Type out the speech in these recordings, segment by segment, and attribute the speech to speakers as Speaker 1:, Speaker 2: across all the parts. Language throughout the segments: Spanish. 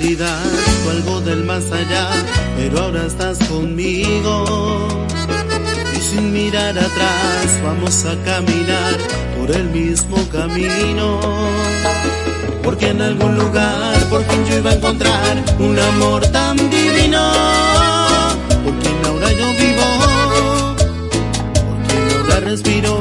Speaker 1: casualidad o algo del más allá, pero ahora estás conmigo. Y sin mirar atrás vamos a caminar por el mismo camino. Porque en algún lugar por fin yo iba a encontrar un amor tan divino. Por quien ahora yo vivo, por quien ahora respiro.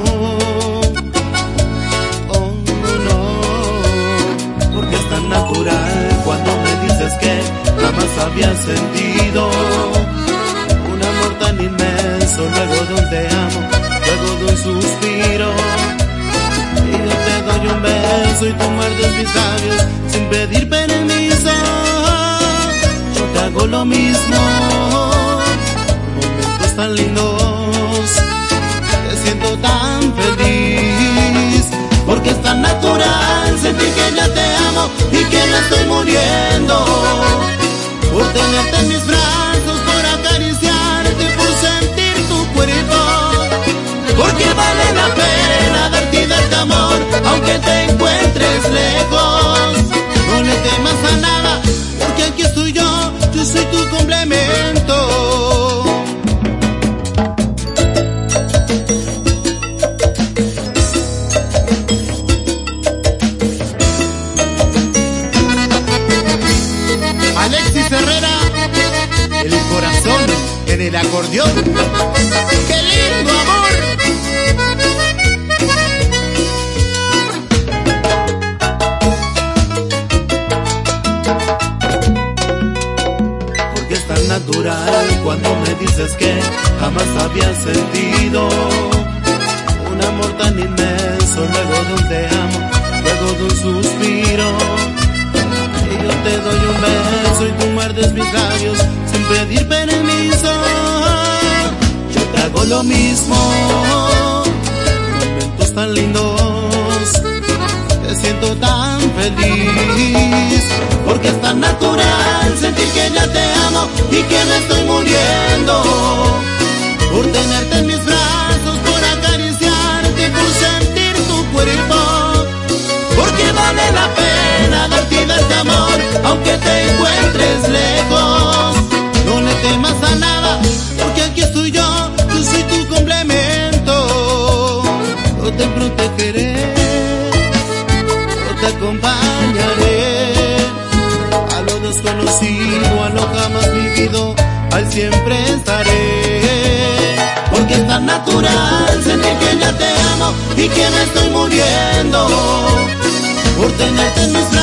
Speaker 1: Oh no, porque es tan natural cuando me dices que jamás había sentido un amor tan inmenso. Luego de un te amo, luego de un suspiro, y yo te doy un beso y tú muerdes mis labios sin pedir permiso. Yo te hago lo mismo, momentos tan lindos, te siento tan feliz. Porque es tan natural sentir que ya te amo y que me estoy muriendo. Por tenerte en mis brazos, por acariciarte, por sentir tu cuerpo. Porque vale la pena darte y darte amor, aunque te encuentres lejos. No le temas a nada, porque aquí estoy yo soy tu complemento. Alexis Herrera, el corazón en el acordeón. ¡Qué lindo amor! Porque es tan natural cuando me dices que jamás había sentido un amor tan inmenso. Luego de un te amo, luego de un suspiro, y yo te doy un beso y tú muerdes mis labios sin pedir permiso. Yo te hago lo mismo, momentos tan lindos, te siento tan feliz. Porque es tan natural sentir que ya te amo y que me estoy muriendo. Por tenerte en mis brazos, por acariciarte, por sentir tu cuerpo. Porque vale la pena darte y darte amor, aunque te encuentres lejos. No le temas a nada, porque aquí estoy yo soy tu complemento. Yo te protegeré, yo te acompañaré a lo desconocido, a lo jamás vivido, al siempre estaré. Porque es tan natural sentir que ya te amo y que me estoy muriendo. Por tenerte en mis brazos,